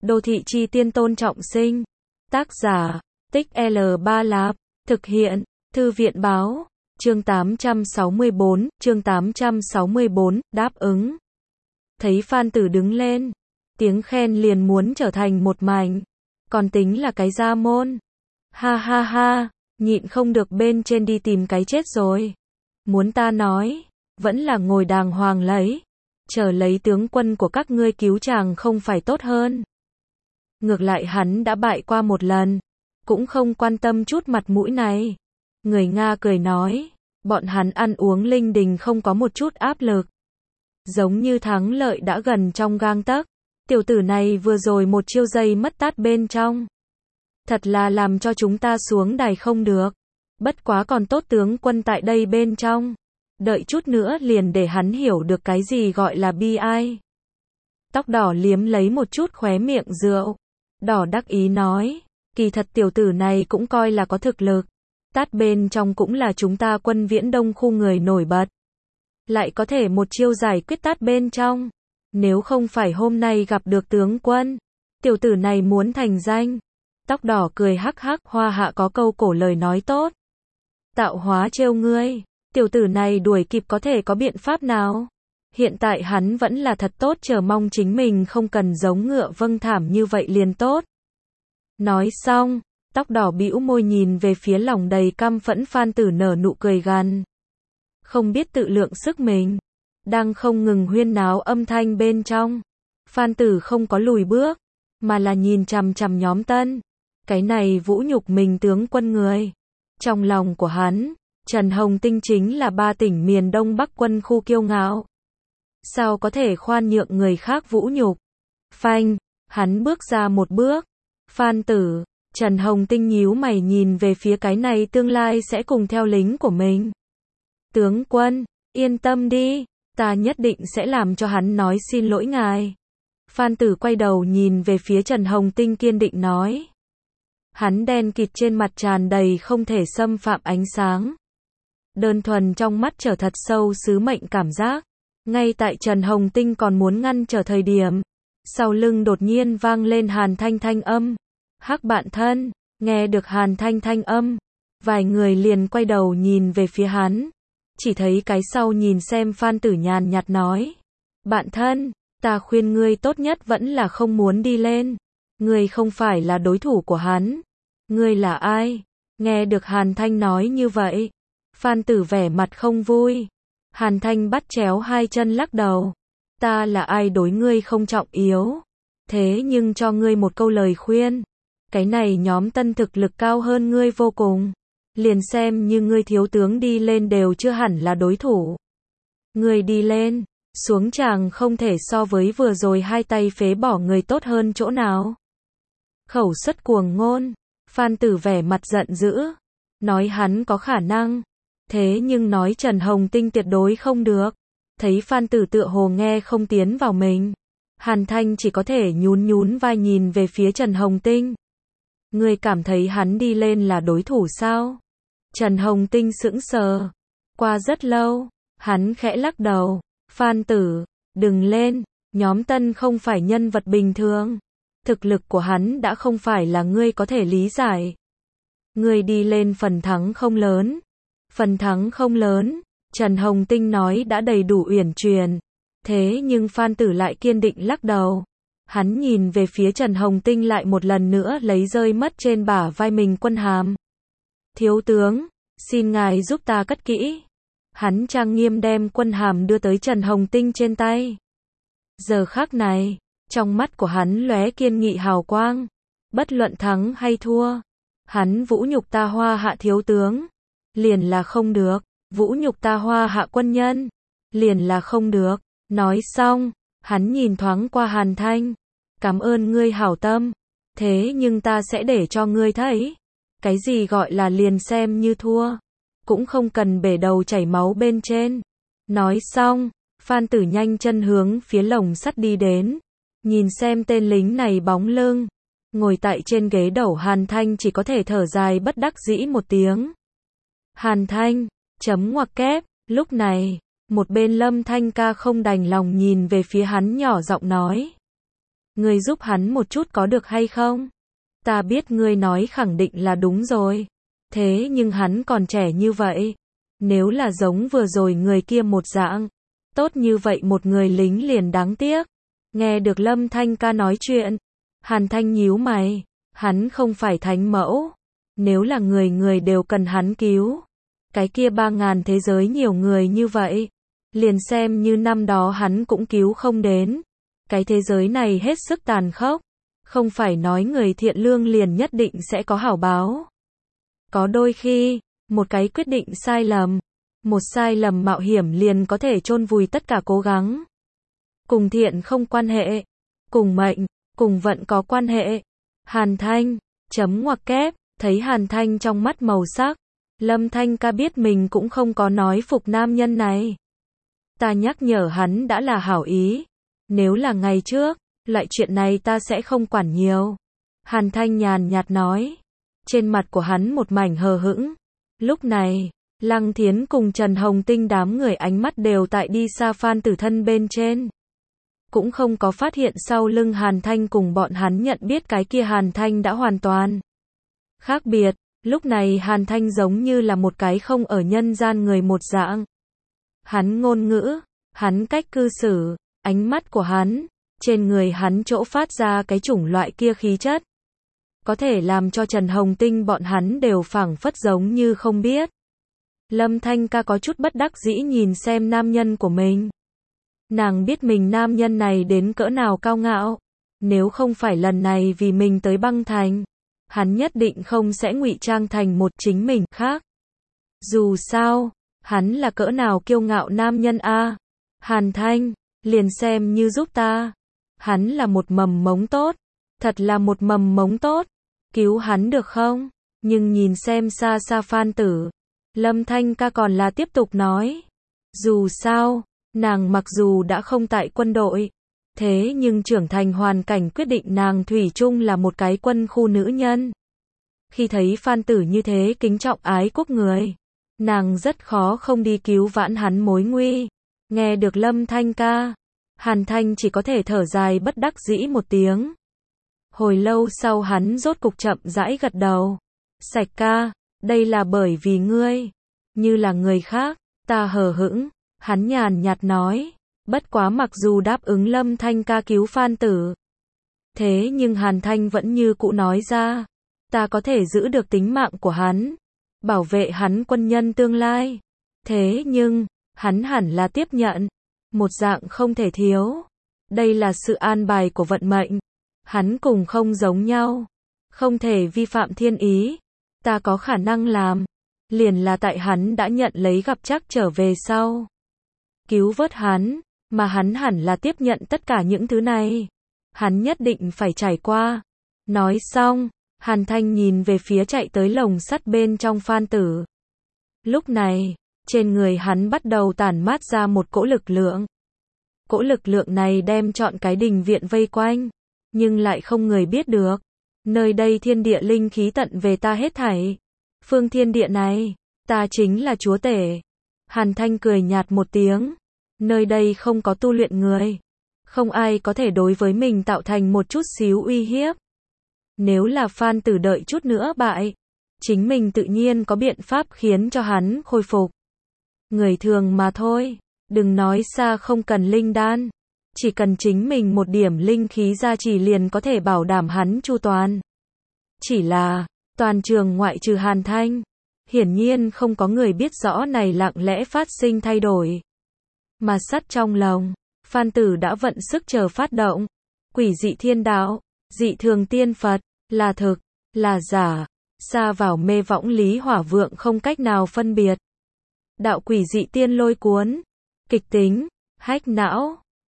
Đô thị chi tiên Tôn Trọng Sinh. Tác giả, Tích L3 Lạp. Thực hiện, Thư viện báo. Chương 864, đáp ứng. Thấy Phan Tử đứng lên, tiếng khen liền muốn trở thành một mảnh. Còn tính là cái gia môn. Ha ha ha, nhịn không được bên trên đi tìm cái chết rồi. Muốn ta nói, vẫn là ngồi đàng hoàng lấy. Chờ lấy tướng quân của các ngươi cứu chàng không phải tốt hơn. Ngược lại hắn đã bại qua một lần, cũng không quan tâm chút mặt mũi này. Người Nga cười nói, bọn hắn ăn uống linh đình không có một chút áp lực. Giống như thắng lợi đã gần trong gang tấc. Tiểu tử này vừa rồi một chiêu giây mất tát bên trong. Thật là làm cho chúng ta xuống đài không được. Bất quá còn tốt tướng quân tại đây bên trong. Đợi chút nữa liền để hắn hiểu được cái gì gọi là bi ai. Tóc đỏ liếm lấy một chút khóe miệng rượu. Đỏ đắc ý nói, kỳ thật tiểu tử này cũng coi là có thực lực. Tát bên trong cũng là chúng ta Quân Viễn Đông khu người nổi bật. Lại có thể một chiêu giải quyết tát bên trong. Nếu không phải hôm nay gặp được tướng quân, tiểu tử này muốn thành danh. Tóc đỏ cười hắc hắc, Hoa Hạ có câu cổ lời nói tốt. Tạo hóa trêu ngươi, tiểu tử này đuổi kịp có thể có biện pháp nào? Hiện tại hắn vẫn là thật tốt, chờ mong chính mình không cần giống ngựa vâng thảm như vậy liền tốt. Nói xong, tóc đỏ bĩu môi nhìn về phía lòng đầy căm phẫn Phan Tử nở nụ cười gằn. Không biết tự lượng sức mình. Đang không ngừng huyên náo âm thanh bên trong. Phan Tử không có lùi bước, mà là nhìn chằm chằm nhóm Tân. Cái này vũ nhục mình tướng quân người. Trong lòng của hắn, Trần Hồng Tinh chính là 3 tỉnh miền Đông Bắc quân khu kiêu ngạo. Sao có thể khoan nhượng người khác vũ nhục? Phanh, hắn bước ra một bước. Phan Tử, Trần Hồng Tinh nhíu mày nhìn về phía cái này tương lai sẽ cùng theo lính của mình. Tướng quân, yên tâm đi, ta nhất định sẽ làm cho hắn nói xin lỗi ngài. Phan Tử quay đầu nhìn về phía Trần Hồng Tinh kiên định nói. Hắn đen kịt trên mặt tràn đầy không thể xâm phạm ánh sáng. Đơn thuần trong mắt trở thật sâu sứ mệnh cảm giác. Ngay tại Trần Hồng Tinh còn muốn ngăn trở thời điểm, sau lưng đột nhiên vang lên Hàn Thanh thanh âm. Hắc bạn thân, nghe được Hàn Thanh thanh âm, vài người liền quay đầu nhìn về phía hắn. Chỉ thấy cái sau nhìn xem Phan Tử nhàn nhạt nói. Bạn thân, ta khuyên ngươi tốt nhất vẫn là không muốn đi lên. Ngươi không phải là đối thủ của hắn. Ngươi là ai? Nghe được Hàn Thanh nói như vậy, Phan Tử vẻ mặt không vui. Hàn Thanh bắt chéo hai chân lắc đầu. Ta là ai đối ngươi không trọng yếu. Thế nhưng cho ngươi một câu lời khuyên. Cái này nhóm Tân thực lực cao hơn ngươi vô cùng. Liền xem như ngươi thiếu tướng đi lên đều chưa hẳn là đối thủ. Ngươi đi lên, xuống chàng không thể so với vừa rồi hai tay phế bỏ người tốt hơn chỗ nào. Khẩu xuất cuồng ngôn, Phan Tử vẻ mặt giận dữ. Nói hắn có khả năng. Thế nhưng nói Trần Hồng Tinh tuyệt đối không được. Thấy Phan Tử tựa hồ nghe không tiến vào mình. Hàn Thanh chỉ có thể nhún nhún vai nhìn về phía Trần Hồng Tinh. Ngươi cảm thấy hắn đi lên là đối thủ sao? Trần Hồng Tinh sững sờ. Qua rất lâu, hắn khẽ lắc đầu. Phan Tử, đừng lên, nhóm Tân không phải nhân vật bình thường. Thực lực của hắn đã không phải là ngươi có thể lý giải. Ngươi đi lên phần thắng không lớn. Phần thắng không lớn, Trần Hồng Tinh nói đã đầy đủ uyển chuyển. Thế nhưng Phan Tử lại kiên định lắc đầu. Hắn nhìn về phía Trần Hồng Tinh lại một lần nữa lấy rơi mất trên bả vai mình quân hàm. Thiếu tướng, xin ngài giúp ta cất kỹ. Hắn trang nghiêm đem quân hàm đưa tới Trần Hồng Tinh trên tay. Giờ khắc này, trong mắt của hắn lóe kiên nghị hào quang. Bất luận thắng hay thua, hắn vũ nhục ta Hoa Hạ thiếu tướng, liền là không được. Vũ nhục ta Hoa Hạ quân nhân, liền là không được. Nói xong, hắn nhìn thoáng qua Hàn Thanh. Cảm ơn ngươi hảo tâm. Thế nhưng ta sẽ để cho ngươi thấy. Cái gì gọi là liền xem như thua. Cũng không cần bể đầu chảy máu bên trên. Nói xong, Phan Tử nhanh chân hướng phía lồng sắt đi đến. Nhìn xem tên lính này bóng lưng. Ngồi tại trên ghế đầu Hàn Thanh chỉ có thể thở dài bất đắc dĩ một tiếng. Hàn Thanh, chấm ngoặc kép, lúc này, một bên Lâm Thanh Ca không đành lòng nhìn về phía hắn nhỏ giọng nói. Ngươi giúp hắn một chút có được hay không? Ta biết ngươi nói khẳng định là đúng rồi. Thế nhưng hắn còn trẻ như vậy. Nếu là giống vừa rồi người kia một dạng, tốt như vậy một người lính liền đáng tiếc. Nghe được Lâm Thanh ca nói chuyện, Hàn Thanh nhíu mày, hắn không phải thánh mẫu. Nếu là người người đều cần hắn cứu, cái kia 3.000 thế giới nhiều người như vậy, liền xem như năm đó hắn cũng cứu không đến. Cái thế giới này hết sức tàn khốc, không phải nói người thiện lương liền nhất định sẽ có hảo báo. Có đôi khi, một cái quyết định sai lầm, một sai lầm mạo hiểm liền có thể chôn vùi tất cả cố gắng. Cùng thiện không quan hệ, cùng mệnh, cùng vận có quan hệ. Hàn Thanh, chấm ngoặc kép, thấy Hàn Thanh trong mắt màu sắc, Lâm Thanh ca biết mình cũng không có nói phục nam nhân này. Ta nhắc nhở hắn đã là hảo ý. Nếu là ngày trước, loại chuyện này ta sẽ không quản nhiều. Hàn Thanh nhàn nhạt nói. Trên mặt của hắn một mảnh hờ hững. Lúc này, Lăng Thiến cùng Trần Hồng Tinh đám người ánh mắt đều tại đi xa Phan Tử Thân bên trên. Cũng không có phát hiện sau lưng Hàn Thanh cùng bọn hắn nhận biết cái kia Hàn Thanh đã hoàn toàn khác biệt. Lúc này Hàn Thanh giống như là một cái không ở nhân gian người một dạng. Hắn ngôn ngữ, hắn cách cư xử, ánh mắt của hắn, trên người hắn chỗ phát ra cái chủng loại kia khí chất. Có thể làm cho Trần Hồng Tinh bọn hắn đều phảng phất giống như không biết. Lâm Thanh ca có chút bất đắc dĩ nhìn xem nam nhân của mình. Nàng biết mình nam nhân này đến cỡ nào cao ngạo. Nếu không phải lần này vì mình tới băng thành, hắn nhất định không sẽ ngụy trang thành một chính mình khác. Dù sao, hắn là cỡ nào kiêu ngạo nam nhân a. Hàn Thanh, liền xem như giúp ta. Hắn là một mầm mống tốt. Thật là một mầm mống tốt. Cứu hắn được không? Nhưng nhìn xem xa xa Phan Tử, Lâm Thanh ca còn là tiếp tục nói. Dù sao, nàng mặc dù đã không tại quân đội, thế nhưng trưởng thành hoàn cảnh quyết định nàng thủy chung là một cái quân khu nữ nhân. Khi thấy Phan Tử như thế kính trọng ái quốc người, nàng rất khó không đi cứu vãn hắn mối nguy. Nghe được Lâm Thanh ca, Hàn Thanh chỉ có thể thở dài bất đắc dĩ một tiếng. Hồi lâu sau hắn rốt cục chậm rãi gật đầu. Sạch ca, đây là bởi vì ngươi. Như là người khác, ta hờ hững. Hắn nhàn nhạt nói. Bất quá mặc dù đáp ứng Lâm Thanh ca cứu Phan Tử, thế nhưng Hàn Thanh vẫn như cũ nói ra. Ta có thể giữ được tính mạng của hắn, bảo vệ hắn quân nhân tương lai. Thế nhưng, hắn hẳn là tiếp nhận. Một dạng không thể thiếu. Đây là sự an bài của vận mệnh. Hắn cùng không giống nhau. Không thể vi phạm thiên ý. Ta có khả năng làm. Liền là tại hắn đã nhận lấy gặp chắc trở về sau. Cứu vớt hắn. Mà hắn hẳn là tiếp nhận tất cả những thứ này. Hắn nhất định phải trải qua. Nói xong, Hàn Thanh nhìn về phía chạy tới lồng sắt bên trong Phan Tử. Lúc này, trên người hắn bắt đầu tản mát ra một cỗ lực lượng. Cỗ lực lượng này đem trọn cái đình viện vây quanh. Nhưng lại không người biết được. Nơi đây thiên địa linh khí tận về ta hết thảy. Phương thiên địa này, ta chính là chúa tể. Hàn Thanh cười nhạt một tiếng. Nơi đây không có tu luyện người. Không ai có thể đối với mình tạo thành một chút xíu uy hiếp. Nếu là Phan Tử đợi chút nữa bại, chính mình tự nhiên có biện pháp khiến cho hắn khôi phục. Người thường mà thôi, đừng nói xa không cần linh đan. Chỉ cần chính mình một điểm linh khí gia trì liền có thể bảo đảm hắn chu toàn. Chỉ là, toàn trường ngoại trừ Hàn Thanh, hiển nhiên không có người biết rõ này lặng lẽ phát sinh thay đổi. Mà sắt trong lòng, Phan Tử đã vận sức chờ phát động. Quỷ dị thiên đạo, dị thường tiên Phật, là thực, là giả, xa vào mê võng lý hỏa vượng không cách nào phân biệt. Đạo quỷ dị tiên lôi cuốn, kịch tính, hách não.